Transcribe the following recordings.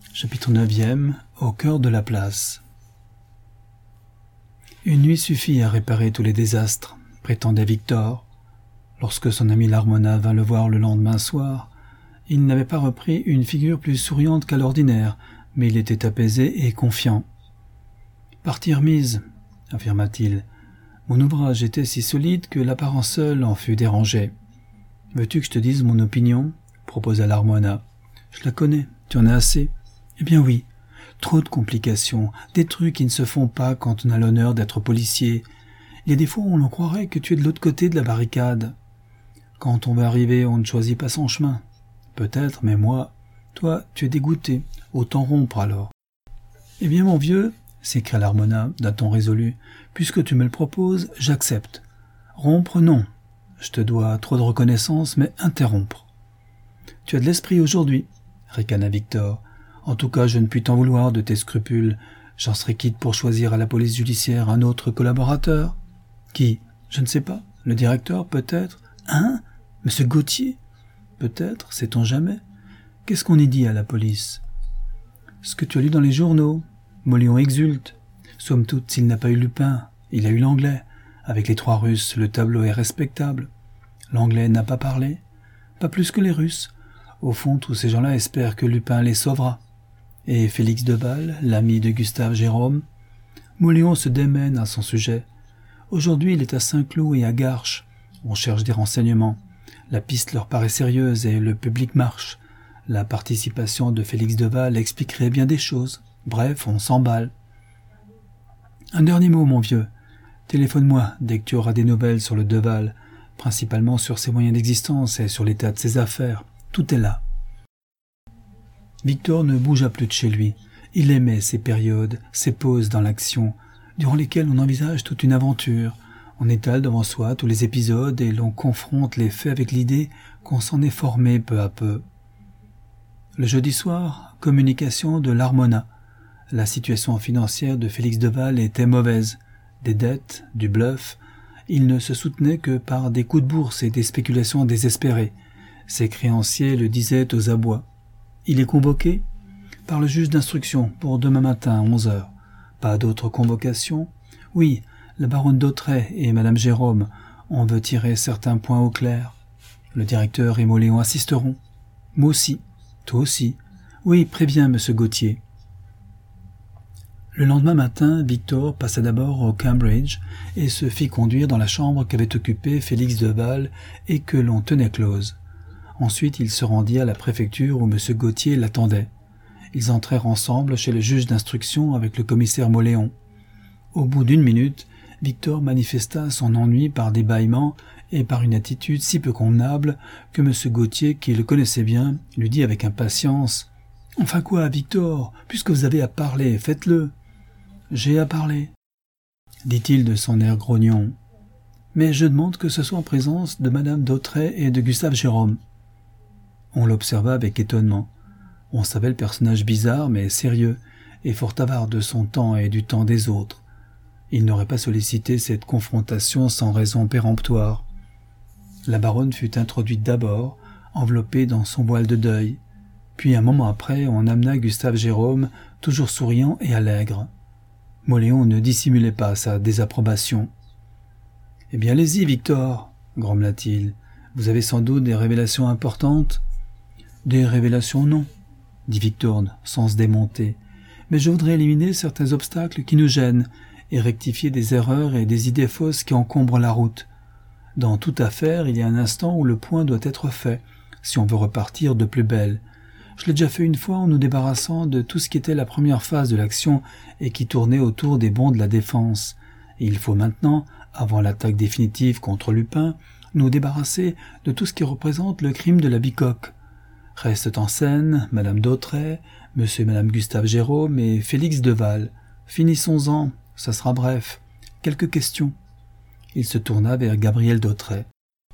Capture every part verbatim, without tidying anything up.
Chapitre neuvième. Au cœur de la place. Une nuit suffit à réparer tous les désastres, prétendait Victor. Lorsque son ami Larmona vint le voir le lendemain soir, il n'avait pas repris une figure plus souriante qu'à l'ordinaire, mais il était apaisé et confiant. « Partie remise, » affirma-t-il. « Mon ouvrage était si solide que l'apparence seule en fut dérangée. »« Veux-tu que je te dise mon opinion ?» proposa Larmona. « Je la connais, tu en as assez. »« Eh bien oui, trop de complications, des trucs qui ne se font pas quand on a l'honneur d'être policier. Il y a des fois où l'on croirait que tu es de l'autre côté de la barricade. Quand on va arriver, on ne choisit pas son chemin. Peut-être, mais moi, toi, tu es dégoûté, autant rompre alors. »« Eh bien mon vieux, » s'écria Larmona d'un ton résolu, « puisque tu me le proposes, j'accepte. Rompre, non. Je te dois trop de reconnaissance, mais interrompre. »« Tu as de l'esprit aujourd'hui, » ricana Victor. « En tout cas, je ne puis t'en vouloir de tes scrupules. J'en serais quitte pour choisir à la police judiciaire un autre collaborateur. »« Qui ? Je ne sais pas. Le directeur, peut-être. »« Hein ? Monsieur Gauthier ? Peut-être, sait-on jamais. Qu'est-ce qu'on y dit à la police ? » ?»« Ce que tu as lu dans les journaux. Mauléon exulte. Somme toute, s'il n'a pas eu Lupin, il a eu l'anglais. Avec les trois Russes, le tableau est respectable. L'anglais n'a pas parlé. Pas plus que les Russes. Au fond, tous ces gens-là espèrent que Lupin les sauvera. Et Félix Deval, l'ami de Gustave Jérôme, Mauléon se démène à son sujet. Aujourd'hui, il est à Saint-Cloud et à Garches. On cherche des renseignements. La piste leur paraît sérieuse et le public marche. La participation de Félix Deval expliquerait bien des choses. Bref, on s'emballe. Un dernier mot, mon vieux. Téléphone-moi dès que tu auras des nouvelles sur le Deval, principalement sur ses moyens d'existence et sur l'état de ses affaires. Tout est là. Victor ne bougea plus de chez lui. Il aimait ces périodes, ces pauses dans l'action, durant lesquelles on envisage toute une aventure. On étale devant soi tous les épisodes et l'on confronte les faits avec l'idée qu'on s'en est formé peu à peu. Le jeudi soir, communication de Larmona. La situation financière de Félix Deval était mauvaise. Des dettes, du bluff. Il ne se soutenait que par des coups de bourse et des spéculations désespérées. Ses créanciers le disaient aux abois. Il est convoqué par le juge d'instruction pour demain matin à onze heures. Pas d'autre convocation? Oui, la baronne d'Autray et madame Jérôme, on veut tirer certains points au clair. Le directeur et Mauléon assisteront. Moi aussi. Toi aussi. Oui, préviens monsieur Gauthier. Le lendemain matin, Victor passa d'abord au Cambridge et se fit conduire dans la chambre qu'avait occupée Félix Deval et que l'on tenait close. Ensuite, il se rendit à la préfecture où monsieur Gauthier l'attendait. Ils entrèrent ensemble chez le juge d'instruction avec le commissaire Mauléon. Au bout d'une minute, Victor manifesta son ennui par des bâillements et par une attitude si peu convenable que monsieur Gauthier, qui le connaissait bien, lui dit avec impatience « Enfin quoi, Victor, puisque vous avez à parler, faites-le. »« J'ai à parler, » dit-il de son air grognon. « Mais je demande que ce soit en présence de madame d'Autray et de Gustave Jérôme. » On l'observa avec étonnement. On savait le personnage bizarre mais sérieux, et fort avare de son temps et du temps des autres. Il n'aurait pas sollicité cette confrontation sans raison péremptoire. La baronne fut introduite d'abord, enveloppée dans son voile de deuil. Puis un moment après, on amena Gustave Jérôme, toujours souriant et allègre. Mauléon ne dissimulait pas sa désapprobation. « Eh bien, allez-y, Victor, » grommela-t-il. « Vous avez sans doute des révélations importantes ?»« Des révélations, non, » dit Victor, sans se démonter. « Mais je voudrais éliminer certains obstacles qui nous gênent et rectifier des erreurs et des idées fausses qui encombrent la route. Dans toute affaire, il y a un instant où le point doit être fait, si on veut repartir de plus belle. Je l'ai déjà fait une fois en nous débarrassant de tout ce qui était la première phase de l'action et qui tournait autour des bons de la défense. Et il faut maintenant, avant l'attaque définitive contre Lupin, nous débarrasser de tout ce qui représente le crime de la Bicoque. Restent en scène madame d'Autray, monsieur et madame Gustave Jérôme et Félix Deval. Finissons-en, ça sera bref. Quelques questions. » Il se tourna vers Gabrielle d'Autray.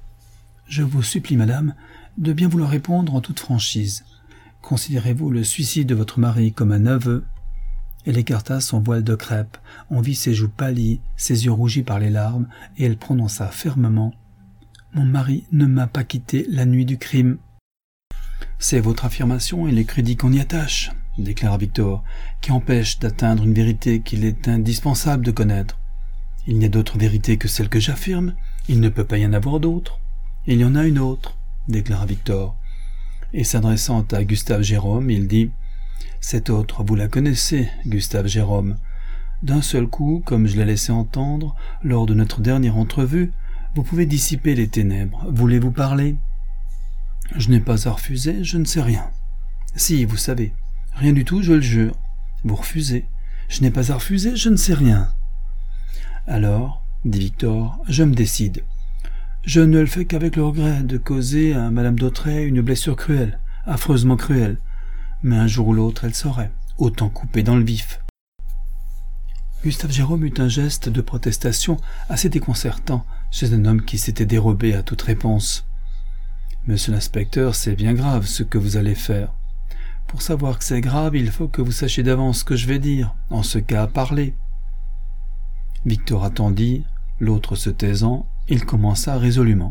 « Je vous supplie, madame, de bien vouloir répondre en toute franchise. Considérez-vous le suicide de votre mari comme un aveu ?» Elle écarta son voile de crêpe. On vit ses joues pâlies, ses yeux rougis par les larmes, et elle prononça fermement « Mon mari ne m'a pas quitté la nuit du crime. » « C'est votre affirmation et les crédits qu'on y attache, » déclara Victor, qui empêche d'atteindre une vérité qu'il est indispensable de connaître. Il n'y a d'autre vérité que celle que j'affirme. Il ne peut pas y en avoir d'autre. Il y en a une autre, déclara Victor. Et s'adressant à Gustave Jérôme, il dit « Cette autre, vous la connaissez, Gustave Jérôme. D'un seul coup, comme je l'ai laissé entendre lors de notre dernière entrevue, vous pouvez dissiper les ténèbres. Voulez-vous parler ?»« Je n'ai pas à refuser, je ne sais rien. »« Si, vous savez. Rien du tout, je le jure. »« Vous refusez. »« Je n'ai pas à refuser, je ne sais rien. »« Alors, dit Victor, je me décide. Je ne le fais qu'avec le regret de causer à Madame d'Autrey une blessure cruelle, affreusement cruelle. Mais un jour ou l'autre, elle saurait. Autant couper dans le vif. » Gustave Jérôme eut un geste de protestation assez déconcertant chez un homme qui s'était dérobé à toute réponse. « Monsieur l'inspecteur, c'est bien grave ce que vous allez faire. Pour savoir que c'est grave, il faut que vous sachiez d'avance ce que je vais dire, en ce cas parler. » Victor attendit, l'autre se taisant, il commença résolument.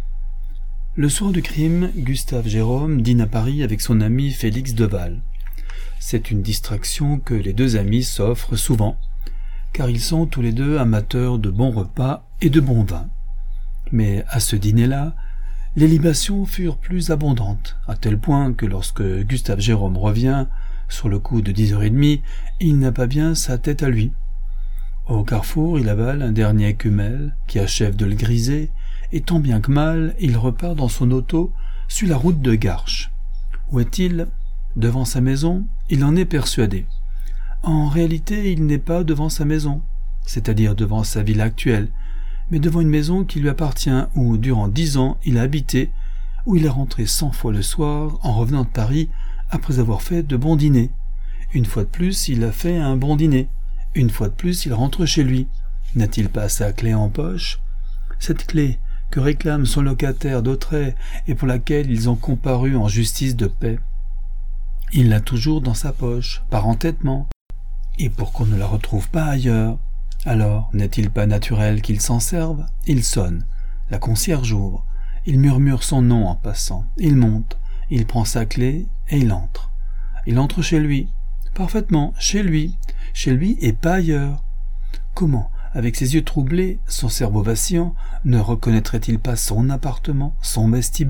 Le soir du crime, Gustave Jérôme dîne à Paris avec son ami Félix Deval. C'est une distraction que les deux amis s'offrent souvent, car ils sont tous les deux amateurs de bons repas et de bon vin. Mais à ce dîner-là, les libations furent plus abondantes, à tel point que lorsque Gustave Jérôme revient, sur le coup de dix heures trente, il n'a pas bien sa tête à lui. Au carrefour, il avale un dernier cumel qui achève de le griser, et tant bien que mal, il repart dans son auto sur la route de Garches. Où est-il ? Devant sa maison ? Il en est persuadé. En réalité, il n'est pas devant sa maison, c'est-à-dire devant sa ville actuelle, mais devant une maison qui lui appartient, où, durant dix ans, il a habité, où il est rentré cent fois le soir en revenant de Paris après avoir fait de bons dîners. Une fois de plus, il a fait un bon dîner. Une fois de plus, il rentre chez lui. N'a-t-il pas sa clé en poche ? Cette clé que réclame son locataire d'Autrey et pour laquelle ils ont comparu en justice de paix. Il l'a toujours dans sa poche, par entêtement, et pour qu'on ne la retrouve pas ailleurs. Alors, n'est-il pas naturel qu'il s'en serve ? Il sonne. La concierge ouvre. Il murmure son nom en passant. Il monte. Il prend sa clé et il entre. Il entre chez lui. Parfaitement, chez lui. Chez lui et pas ailleurs. Comment, avec ses yeux troublés, son cerveau vacillant, ne reconnaîtrait-il pas son appartement, son vestibule ?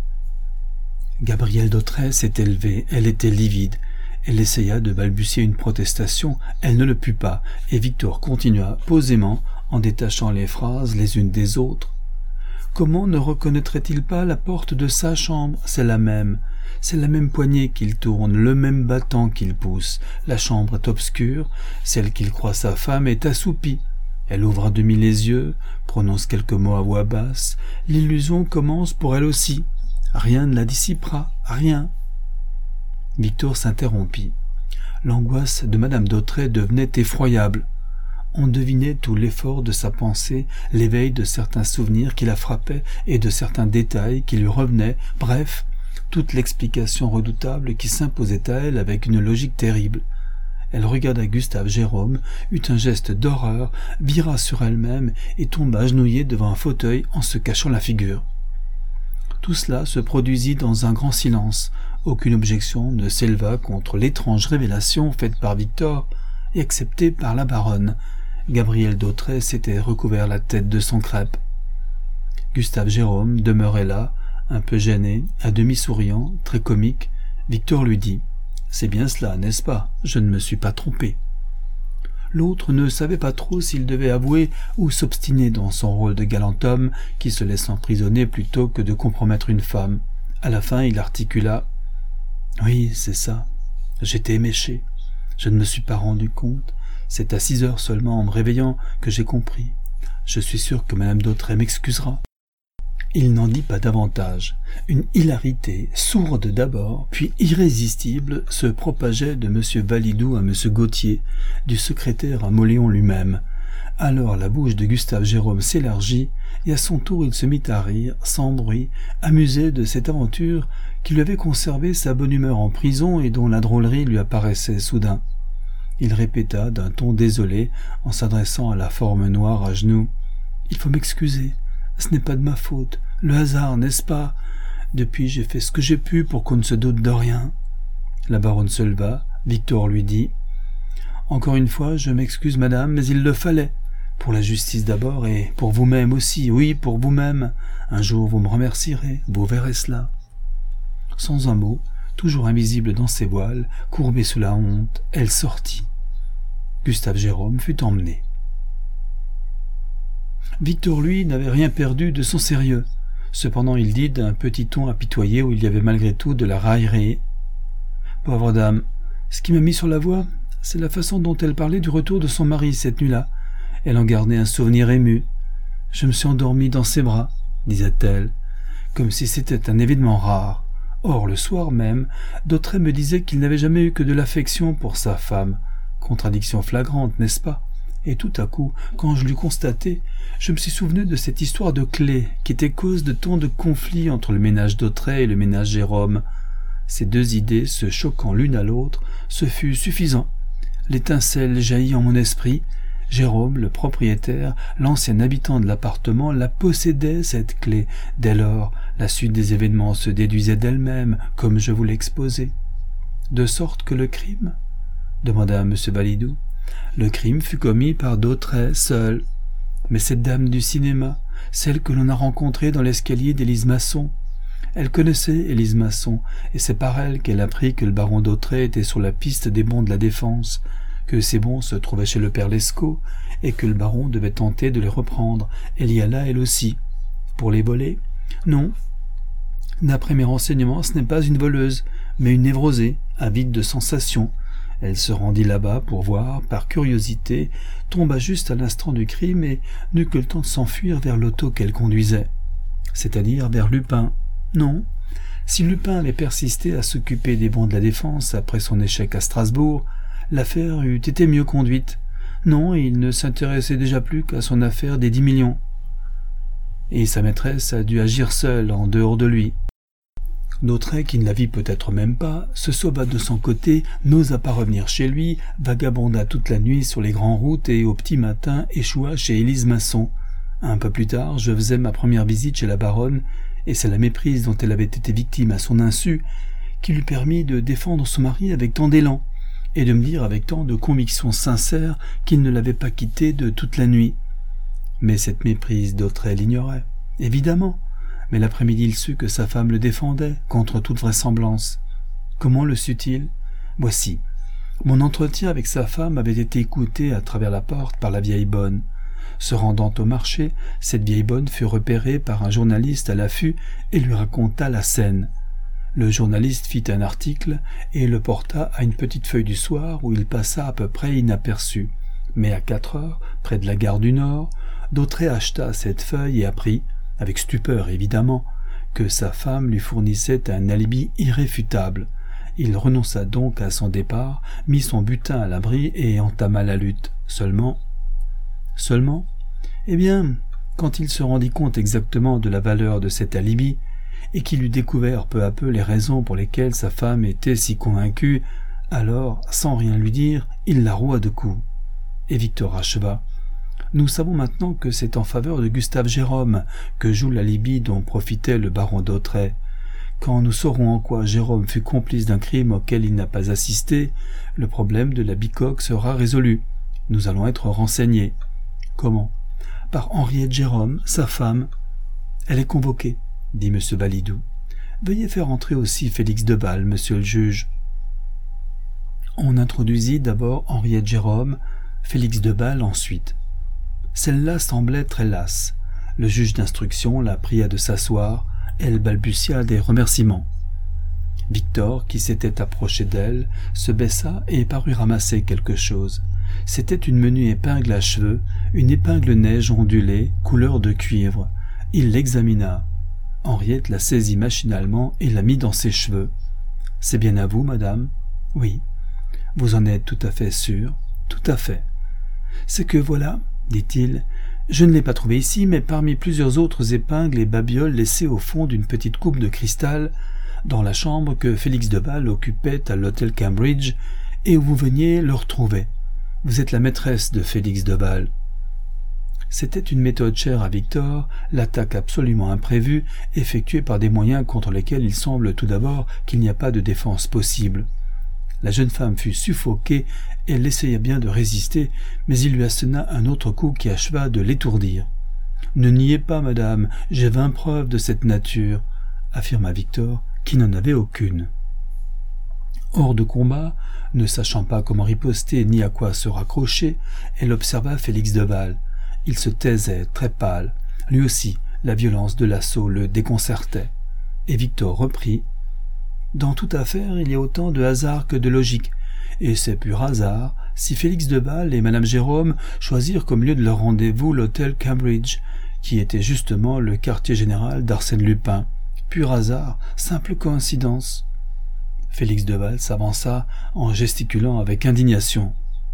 Gabrielle d'Autrey s'était levée, elle était livide. Elle essaya de balbutier une protestation, elle ne le put pas, et Victor continua posément, en détachant les phrases les unes des autres. Comment ne reconnaîtrait-il pas la porte de sa chambre ? C'est la même. C'est la même poignée qu'il tourne, le même battant qu'il pousse. La chambre est obscure, celle qu'il croit sa femme est assoupie. Elle ouvre à demi les yeux, prononce quelques mots à voix basse. L'illusion commence pour elle aussi. Rien ne la dissipera, rien. Victor s'interrompit. L'angoisse de Madame d'Autrey devenait effroyable. On devinait tout l'effort de sa pensée, l'éveil de certains souvenirs qui la frappaient et de certains détails qui lui revenaient, bref, toute l'explication redoutable qui s'imposait à elle avec une logique terrible. Elle regarda Gustave Jérôme, eut un geste d'horreur, vira sur elle-même et tomba agenouillée devant un fauteuil en se cachant la figure. Tout cela se produisit dans un grand silence. Aucune objection ne s'éleva contre l'étrange révélation faite par Victor et acceptée par la baronne. Gabrielle d'Autrey s'était recouvert la tête de son crêpe. Gustave Jérôme demeurait là, un peu gêné, à demi souriant, très comique. Victor lui dit « C'est bien cela, n'est-ce pas ? Je ne me suis pas trompé. » L'autre ne savait pas trop s'il devait avouer ou s'obstiner dans son rôle de galant homme qui se laisse emprisonner plutôt que de compromettre une femme. À la fin, il articula « Oui, c'est ça. J'étais éméché. Je ne me suis pas rendu compte. C'est à six heures seulement, en me réveillant, que j'ai compris. Je suis sûr que Madame d'Autrey m'excusera. » Il n'en dit pas davantage. Une hilarité, sourde d'abord, puis irrésistible, se propageait de M. Validou à M. Gautier, du secrétaire à Mauléon lui-même. Alors la bouche de Gustave Jérôme s'élargit, et à son tour il se mit à rire, sans bruit, amusé de cette aventure qui lui avait conservé sa bonne humeur en prison et dont la drôlerie lui apparaissait soudain. Il répéta d'un ton désolé, en s'adressant à la forme noire à genoux. « Il faut m'excuser. Ce n'est pas de ma faute. Le hasard, n'est-ce pas ? Depuis, j'ai fait ce que j'ai pu pour qu'on ne se doute de rien. » La baronne se leva. Victor lui dit « Encore une fois, je m'excuse, madame, mais il le fallait. Pour la justice d'abord, et pour vous-même aussi. Oui, pour vous-même. Un jour, vous me remercierez. Vous verrez cela. » Sans un mot, toujours invisible dans ses voiles, courbée sous la honte, elle sortit. Gustave Jérôme fut emmené. Victor, lui, n'avait rien perdu de son sérieux. Cependant, il dit d'un petit ton apitoyé où il y avait malgré tout de la raillerie. « Pauvre dame, ce qui m'a mis sur la voie, c'est la façon dont elle parlait du retour de son mari cette nuit-là. Elle en gardait un souvenir ému. Je me suis endormie dans ses bras, disait-elle, comme si c'était un événement rare. Or, le soir même, Dautraye me disait qu'il n'avait jamais eu que de l'affection pour sa femme. Contradiction flagrante, n'est-ce pas? Et tout à coup, quand je l'eus constaté, je me suis souvenu de cette histoire de clé qui était cause de tant de conflits entre le ménage Dautraye et le ménage Jérôme. Ces deux idées, se choquant l'une à l'autre, ce fut suffisant. L'étincelle jaillit en mon esprit. Jérôme, le propriétaire, l'ancien habitant de l'appartement, la possédait, cette clé. Dès lors, la suite des événements se déduisait d'elle-même, comme je vous l'exposais. De sorte que le crime, demanda M. Validou, le crime fut commis par Dautraye seul. Mais cette dame du cinéma, celle que l'on a rencontrée dans l'escalier d'Élise Masson, elle connaissait Élise Masson, et c'est par elle qu'elle apprit que le baron Dautraye était sur la piste des bons de la Défense, que ces bons se trouvaient chez le père Lescaut, et que le baron devait tenter de les reprendre. Elle y alla elle aussi. Pour les voler? Non. D'après mes renseignements, ce n'est pas une voleuse, mais une névrosée, avide de sensations. Elle se rendit là-bas pour voir, par curiosité, tomba juste à l'instant du crime et n'eut que le temps de s'enfuir vers l'auto qu'elle conduisait, c'est-à-dire vers Lupin. Non. Si Lupin avait persisté à s'occuper des bons de la Défense après son échec à Strasbourg, l'affaire eût été mieux conduite. Non, il ne s'intéressait déjà plus qu'à son affaire des dix millions. Et sa maîtresse a dû agir seule, en dehors de lui. Dautraye, qui ne la vit peut-être même pas, se sauva de son côté, n'osa pas revenir chez lui, vagabonda toute la nuit sur les grandes routes et au petit matin échoua chez Élise Masson. Un peu plus tard, je faisais ma première visite chez la baronne, et c'est la méprise dont elle avait été victime à son insu qui lui permit de défendre son mari avec tant d'élan, et de me dire avec tant de conviction sincère qu'il ne l'avait pas quittée de toute la nuit. Mais cette méprise, Dautraye l'ignorait, évidemment. Mais l'après-midi, il sut que sa femme le défendait, contre toute vraisemblance. Comment le sut-il? Voici. Mon entretien avec sa femme avait été écouté à travers la porte par la vieille bonne. Se rendant au marché, cette vieille bonne fut repérée par un journaliste à l'affût et lui raconta la scène. Le journaliste fit un article et le porta à une petite feuille du soir où il passa à peu près inaperçu. Mais à quatre heures, près de la gare du Nord, Dautraye acheta cette feuille et apprit, avec stupeur évidemment, que sa femme lui fournissait un alibi irréfutable. Il renonça donc à son départ, mit son butin à l'abri et entama la lutte. Seulement... Seulement Eh bien, quand il se rendit compte exactement de la valeur de cet alibi, et qu'il eut découvert peu à peu les raisons pour lesquelles sa femme était si convaincue, alors, sans rien lui dire, il la roua de coups. Et Victor acheva. Nous savons maintenant que c'est en faveur de Gustave Jérôme que joue l'alibi dont profitait le baron Dautraye. Quand nous saurons en quoi Jérôme fut complice d'un crime auquel il n'a pas assisté, le problème de la bicoque sera résolu. Nous allons être renseignés. Comment? Par Henriette Jérôme, sa femme. Elle est convoquée, dit M. Validou. Veuillez faire entrer aussi Félix Deval, monsieur le juge. On introduisit d'abord Henriette Jérôme, Félix Deval ensuite. Celle-là semblait très lasse. Le juge d'instruction la pria de s'asseoir. Elle balbutia des remerciements. Victor, qui s'était approché d'elle, se baissa et parut ramasser quelque chose. C'était une menue épingle à cheveux, une épingle neige ondulée, couleur de cuivre. Il l'examina. Henriette la saisit machinalement et la mit dans ses cheveux. « C'est bien à vous, madame ?»« Oui. »« Vous en êtes tout à fait sûre ?»« Tout à fait. »« C'est que voilà, dit-il, je ne l'ai pas trouvée ici, mais parmi plusieurs autres épingles et babioles laissées au fond d'une petite coupe de cristal, dans la chambre que Félix Deval occupait à l'hôtel Cambridge, et où vous veniez le retrouver. Vous êtes la maîtresse de Félix Deval. » C'était une méthode chère à Victor, l'attaque absolument imprévue, effectuée par des moyens contre lesquels il semble tout d'abord qu'il n'y a pas de défense possible. La jeune femme fut suffoquée, et elle essaya bien de résister, mais il lui assena un autre coup qui acheva de l'étourdir. « Ne niez pas, madame, j'ai vingt preuves de cette nature, » affirma Victor, qui n'en avait aucune. Hors de combat, ne sachant pas comment riposter ni à quoi se raccrocher, elle observa Félix Deval. Il se taisait, très pâle. Lui aussi, la violence de l'assaut le déconcertait. Et Victor reprit. « Dans toute affaire, il y a autant de hasard que de logique. Et c'est pur hasard si Félix Deval et madame Jérôme choisirent comme lieu de leur rendez-vous l'hôtel Cambridge, qui était justement le quartier général d'Arsène Lupin. Pur hasard, simple coïncidence. » Félix Deval s'avança en gesticulant avec indignation.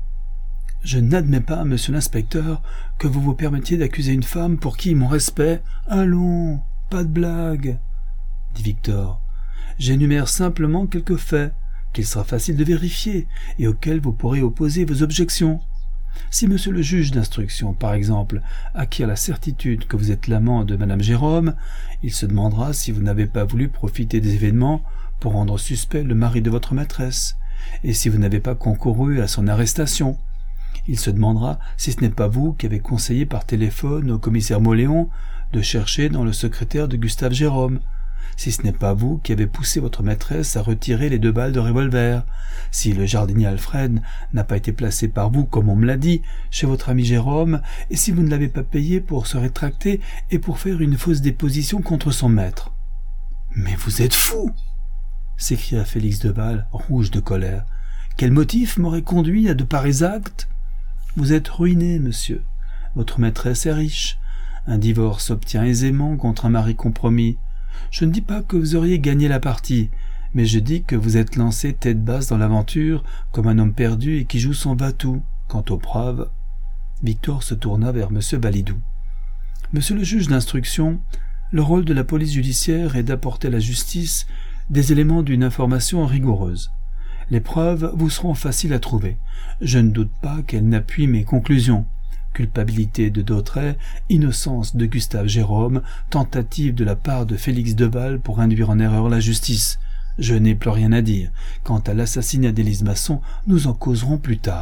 « Je n'admets pas, monsieur l'inspecteur, que vous vous permettiez d'accuser une femme pour qui mon respect... Allons, pas de blague, dit Victor. J'énumère simplement quelques faits, qu'il sera facile de vérifier et auxquels vous pourrez opposer vos objections. Si monsieur le juge d'instruction, par exemple, acquiert la certitude que vous êtes l'amant de madame Jérôme, il se demandera si vous n'avez pas voulu profiter des événements pour rendre suspect le mari de votre maîtresse, et si vous n'avez pas concouru à son arrestation. Il se demandera si ce n'est pas vous qui avez conseillé par téléphone au commissaire Mauléon de chercher dans le secrétaire de Gustave Jérôme, si ce n'est pas vous qui avez poussé votre maîtresse à retirer les deux balles de revolver, si le jardinier Alfred n'a pas été placé par vous, comme on me l'a dit, chez votre ami Jérôme, et si vous ne l'avez pas payé pour se rétracter et pour faire une fausse déposition contre son maître. « Mais vous êtes fou !» s'écria Félix Deval, rouge de colère. « Quel motif m'aurait conduit à de pareils actes ? Vous êtes ruiné, monsieur. Votre maîtresse est riche. Un divorce s'obtient aisément contre un mari compromis. Je ne dis pas que vous auriez gagné la partie, mais je dis que vous êtes lancé tête basse dans l'aventure comme un homme perdu et qui joue son va-tout. Quant aux preuves... » Victor se tourna vers monsieur Validou. « Monsieur le juge d'instruction, le rôle de la police judiciaire est d'apporter à la justice des éléments d'une information rigoureuse. Les preuves vous seront faciles à trouver. Je ne doute pas qu'elles n'appuient mes conclusions. Culpabilité de Dautrey, innocence de Gustave Jérôme, tentative de la part de Félix Deval pour induire en erreur la justice. Je n'ai plus rien à dire. Quant à l'assassinat d'Élise Masson, nous en causerons plus tard. »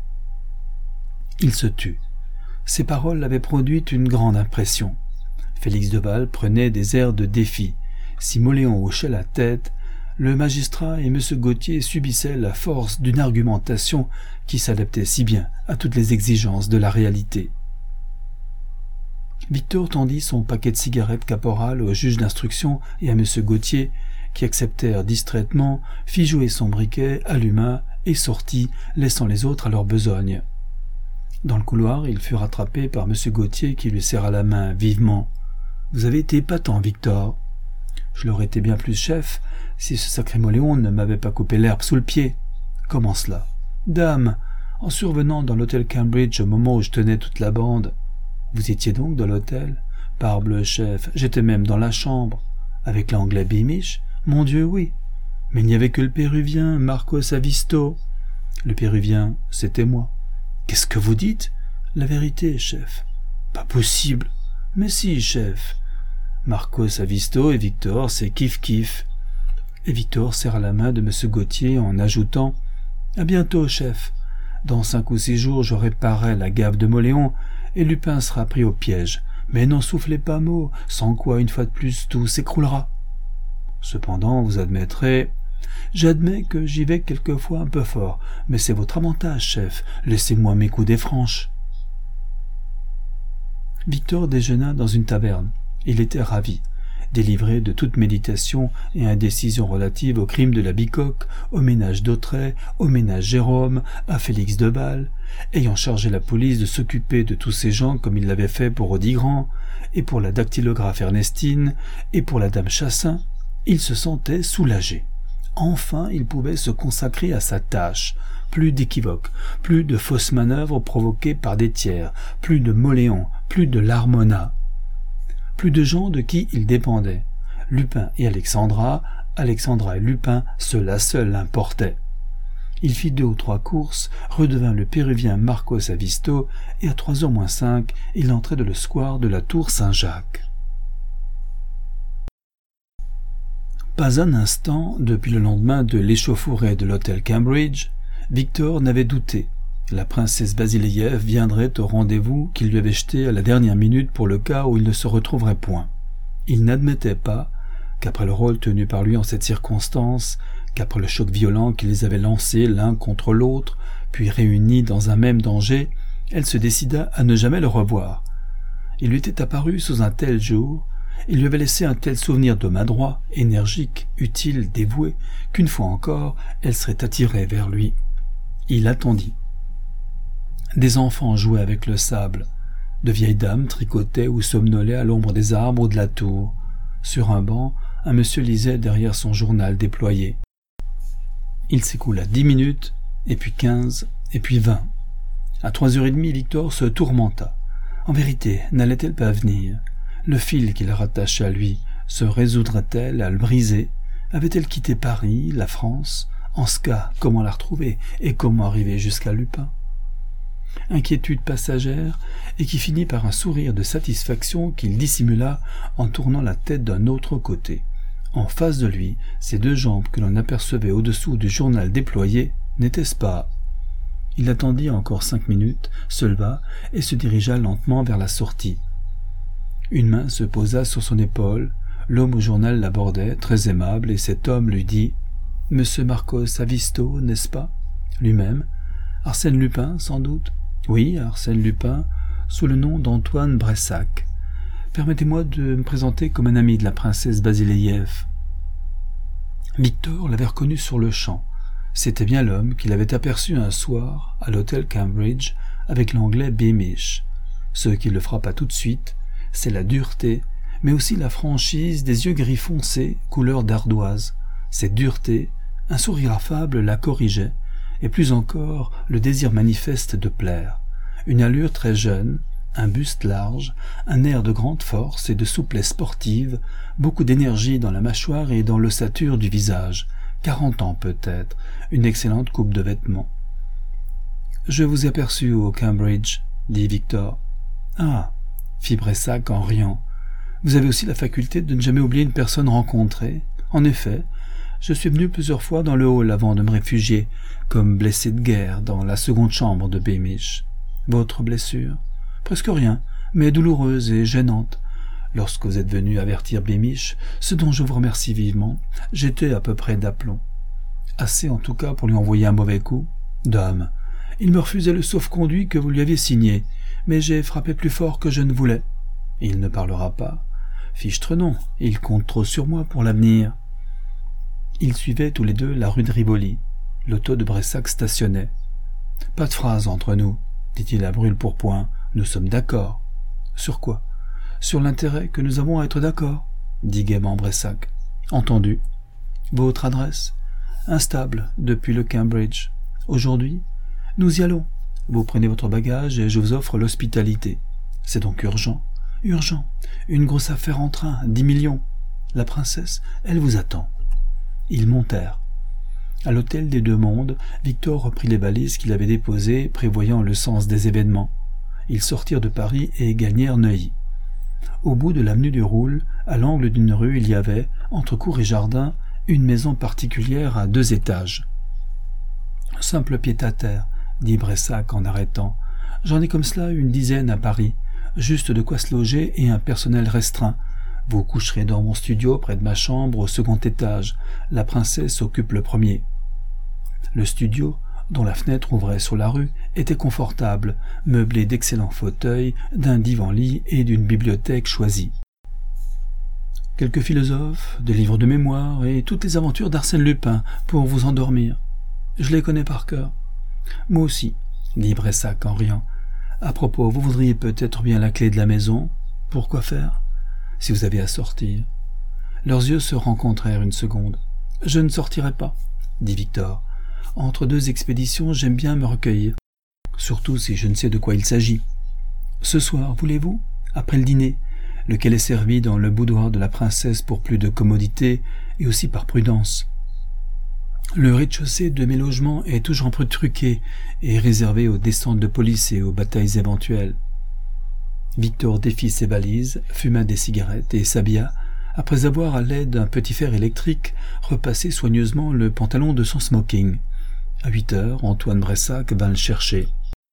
Il se tut. Ces paroles avaient produit une grande impression. Félix Deval prenait des airs de défi. Si Mauléon hochait la tête, le magistrat et M. Gauthier subissaient la force d'une argumentation qui s'adaptait si bien à toutes les exigences de la réalité. Victor tendit son paquet de cigarettes caporal au juge d'instruction et à M. Gauthier, qui acceptèrent distraitement, fit jouer son briquet, alluma et sortit, laissant les autres à leur besogne. Dans le couloir, il fut rattrapé par M. Gauthier qui lui serra la main vivement. « Vous avez été épatant, Victor. Je l'aurais été bien plus, chef, si ce sacré Mauléon ne m'avait pas coupé l'herbe sous le pied. »« Comment cela ?»« Dame, en survenant dans l'hôtel Cambridge au moment où je tenais toute la bande. »« Vous étiez donc dans l'hôtel ?»« Parbleu, chef, j'étais même dans la chambre. »« Avec l'anglais Beamish ?»« Mon Dieu, oui. Mais il n'y avait que le Péruvien, Marcos Avisto. »« Le Péruvien, c'était moi. »« Qu'est-ce que vous dites ?»« La vérité, chef. »« Pas possible. »« Mais si, chef. » Marcos Avisto et Victor, c'est kiff-kiff. Et Victor serra la main de M. Gauthier en ajoutant « À bientôt, chef. Dans cinq ou six jours, je réparerai la gaffe de Mauléon et Lupin sera pris au piège. Mais n'en soufflez pas mot, sans quoi, une fois de plus, tout s'écroulera. Cependant, vous admettrez... J'admets que j'y vais quelquefois un peu fort, mais c'est votre avantage, chef. Laissez-moi m'écouder franche. » Victor déjeuna dans une taverne. Il était ravi, délivré de toute méditation et indécision relative au crime de la Bicoque, au ménage Dautrey, au ménage Jérôme, à Félix Deval, ayant chargé la police de s'occuper de tous ces gens comme il l'avait fait pour Audigrand, et pour la dactylographe Ernestine, et pour la dame Chassin, il se sentait soulagé. Enfin, il pouvait se consacrer à sa tâche. Plus d'équivoques, plus de fausses manœuvres provoquées par des tiers, plus de Mauléon, plus de Larmona. Plus de gens de qui il dépendait. Lupin et Alexandra, Alexandra et Lupin, cela seul l'importait. Il fit deux ou trois courses, redevint le Péruvien Marcos Avisto, et à trois heures moins cinq, il entrait dans le square de la Tour Saint-Jacques. Pas un instant, depuis le lendemain de l'échauffourée de l'hôtel Cambridge, Victor n'avait douté. La princesse Basileïev viendrait au rendez-vous qu'il lui avait jeté à la dernière minute pour le cas où il ne se retrouverait point. Il n'admettait pas qu'après le rôle tenu par lui en cette circonstance, qu'après le choc violent qui les avait lancés l'un contre l'autre, puis réunis dans un même danger, elle se décida à ne jamais le revoir. Il lui était apparu sous un tel jour, il lui avait laissé un tel souvenir d'homme adroit, énergique, utile, dévoué, qu'une fois encore, elle serait attirée vers lui. Il attendit. Des enfants jouaient avec le sable. De vieilles dames tricotaient ou somnolaient à l'ombre des arbres ou de la tour. Sur un banc, un monsieur lisait derrière son journal déployé. Il s'écoula dix minutes, et puis quinze, et puis vingt. À trois heures et demie, Victor se tourmenta. En vérité, n'allait-elle pas venir? Le fil qui la rattachait à lui se résoudrait-elle à le briser? Avait-elle quitté Paris, la France? En ce cas, comment la retrouver, et comment arriver jusqu'à Lupin? Inquiétude passagère, et qui finit par un sourire de satisfaction qu'il dissimula en tournant la tête d'un autre côté. En face de lui, ces deux jambes que l'on apercevait au-dessous du journal déployé, n'était-ce pas? Il attendit encore cinq minutes, se leva et se dirigea lentement vers la sortie. Une main se posa sur son épaule, l'homme au journal l'abordait, très aimable, et cet homme lui dit « Monsieur Marcos Avisto, n'est-ce pas ?» Lui-même. « Arsène Lupin, sans doute ?»« Oui, Arsène Lupin, sous le nom d'Antoine Bressac. Permettez-moi de me présenter comme un ami de la princesse Basileïev. » Victor l'avait reconnu sur le champ. C'était bien l'homme qu'il avait aperçu un soir à l'hôtel Cambridge avec l'anglais Beamish. Ce qui le frappa tout de suite, c'est la dureté, mais aussi la franchise des yeux gris foncés, couleur d'ardoise. Cette dureté, un sourire affable la corrigeait, et plus encore le désir manifeste de plaire. Une allure très jeune, un buste large, un air de grande force et de souplesse sportive, beaucoup d'énergie dans la mâchoire et dans l'ossature du visage. Quarante ans peut-être, une excellente coupe de vêtements. « Je vous ai aperçu au Cambridge, » dit Victor. « Ah !» fit Bressac en riant. « Vous avez aussi la faculté de ne jamais oublier une personne rencontrée. En effet, je suis venu plusieurs fois dans le hall avant de me réfugier, comme blessé de guerre, dans la seconde chambre de Beamish. Votre blessure ? Presque rien, mais douloureuse et gênante. Lorsque vous êtes venu avertir Beamish, ce dont je vous remercie vivement, j'étais à peu près d'aplomb. Assez en tout cas pour lui envoyer un mauvais coup. Dame, il me refusait le sauf-conduit que vous lui aviez signé, mais j'ai frappé plus fort que je ne voulais. Il ne parlera pas. Fichtre non, il compte trop sur moi pour l'avenir. » Ils suivaient tous les deux la rue de Rivoli. L'auto de Bressac stationnait. « Pas de phrase entre nous, » dit-il à brûle-pourpoint. « Nous sommes d'accord. »« Sur quoi ? » ?»« Sur l'intérêt que nous avons à être d'accord, » dit gaiement Bressac. « Entendu. Votre adresse ? » ?»« Instable, depuis le Cambridge. Aujourd'hui ? » ?»« Nous y allons. Vous prenez votre bagage et je vous offre l'hospitalité. » »« C'est donc urgent. »« Urgent. Une grosse affaire en train, dix millions. La princesse, elle vous attend. » Ils montèrent. À l'hôtel des Deux Mondes, Victor reprit les valises qu'il avait déposées, prévoyant le sens des événements. Ils sortirent de Paris et gagnèrent Neuilly. Au bout de l'avenue du Roule, à l'angle d'une rue, il y avait, entre cour et jardin, une maison particulière à deux étages. « Simple pied-à-terre, » dit Bressac en arrêtant. « J'en ai comme cela une dizaine à Paris, juste de quoi se loger et un personnel restreint. Vous coucherez dans mon studio près de ma chambre au second étage. La princesse occupe le premier. » Le studio, dont la fenêtre ouvrait sur la rue, était confortable, meublé d'excellents fauteuils, d'un divan-lit et d'une bibliothèque choisie. Quelques philosophes, des livres de mémoire et toutes les aventures d'Arsène Lupin pour vous endormir. Je les connais par cœur. Moi aussi, dit Bressac en riant. À propos, vous voudriez peut-être bien la clé de la maison. Pourquoi faire ? Si vous avez à sortir. Leurs yeux se rencontrèrent une seconde. Je ne sortirai pas, dit Victor. Entre deux expéditions, j'aime bien me recueillir. Surtout si je ne sais de quoi il s'agit. Ce soir, voulez-vous, après le dîner, lequel est servi dans le boudoir de la princesse pour plus de commodité et aussi par prudence. Le rez-de-chaussée de mes logements est toujours un peu truqué et réservé aux descentes de police et aux batailles éventuelles. Victor défit ses valises, fuma des cigarettes et s'habilla, après avoir, à l'aide d'un petit fer électrique, repassé soigneusement le pantalon de son smoking. À huit heures, Antoine Bressac vint le chercher.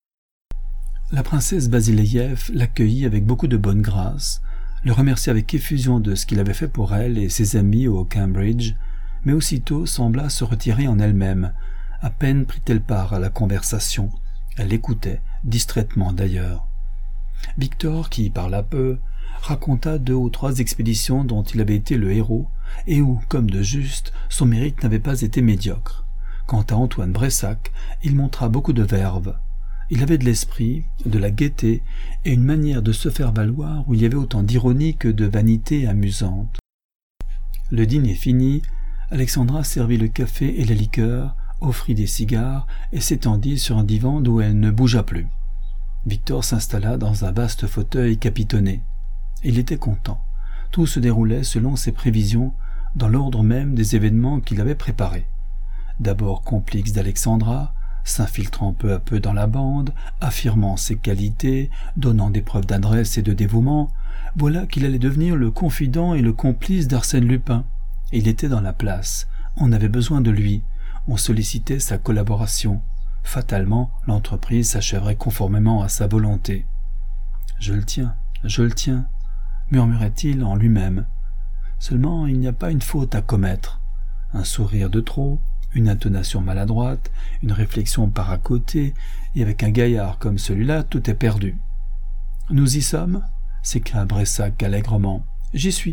La princesse Basileïev l'accueillit avec beaucoup de bonne grâce, le remercia avec effusion de ce qu'il avait fait pour elle et ses amis au Cambridge, mais aussitôt sembla se retirer en elle-même. À peine prit-elle part à la conversation. Elle écoutait, distraitement d'ailleurs. Victor, qui parla peu, raconta deux ou trois expéditions dont il avait été le héros, et où, comme de juste, son mérite n'avait pas été médiocre. Quant à Antoine Bressac, il montra beaucoup de verve. Il avait de l'esprit, de la gaieté, et une manière de se faire valoir où il y avait autant d'ironie que de vanité amusante. Le dîner fini, Alexandra servit le café et la liqueur, offrit des cigares et s'étendit sur un divan d'où elle ne bougea plus. Victor s'installa dans un vaste fauteuil capitonné. Il était content. Tout se déroulait selon ses prévisions, dans l'ordre même des événements qu'il avait préparés. D'abord complice d'Alexandra, s'infiltrant peu à peu dans la bande, affirmant ses qualités, donnant des preuves d'adresse et de dévouement, voilà qu'il allait devenir le confident et le complice d'Arsène Lupin. Il était dans la place, on avait besoin de lui, on sollicitait sa collaboration. Fatalement, l'entreprise s'achèverait conformément à sa volonté. « Je le tiens, je le tiens », murmurait-il en lui-même. Seulement, il n'y a pas une faute à commettre. Un sourire de trop, une intonation maladroite, une réflexion par à côté, et avec un gaillard comme celui-là, tout est perdu. « Nous y sommes » s'écria Bressac allègrement. « J'y suis. »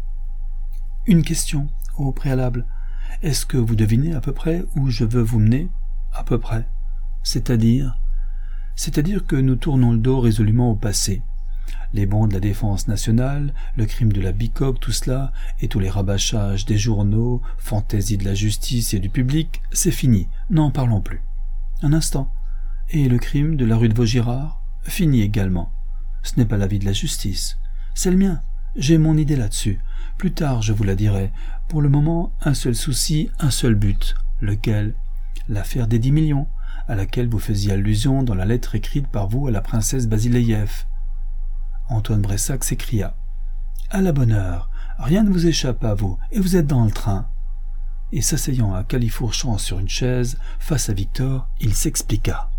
Une question, au préalable. Est-ce que vous devinez à peu près où je veux vous mener ? À peu près. C'est-à-dire ? C'est-à-dire que nous tournons le dos résolument au passé. Les bons de la défense nationale, le crime de la bicoque, tout cela, et tous les rabâchages des journaux, fantaisies de la justice et du public, c'est fini, n'en parlons plus. Un instant. Et le crime de la rue de Vaugirard ? Fini également. Ce n'est pas l'avis de la justice. C'est le mien. J'ai mon idée là-dessus. Plus tard, je vous la dirai. Pour le moment, un seul souci, un seul but. Lequel ? L'affaire des dix millions, à laquelle vous faisiez allusion dans la lettre écrite par vous à la princesse Basileïev. Antoine Bressac s'écria. « À la bonne heure, rien ne vous échappe à vous, et vous êtes dans le train. » Et s'asseyant à califourchon sur une chaise, face à Victor, il s'expliqua.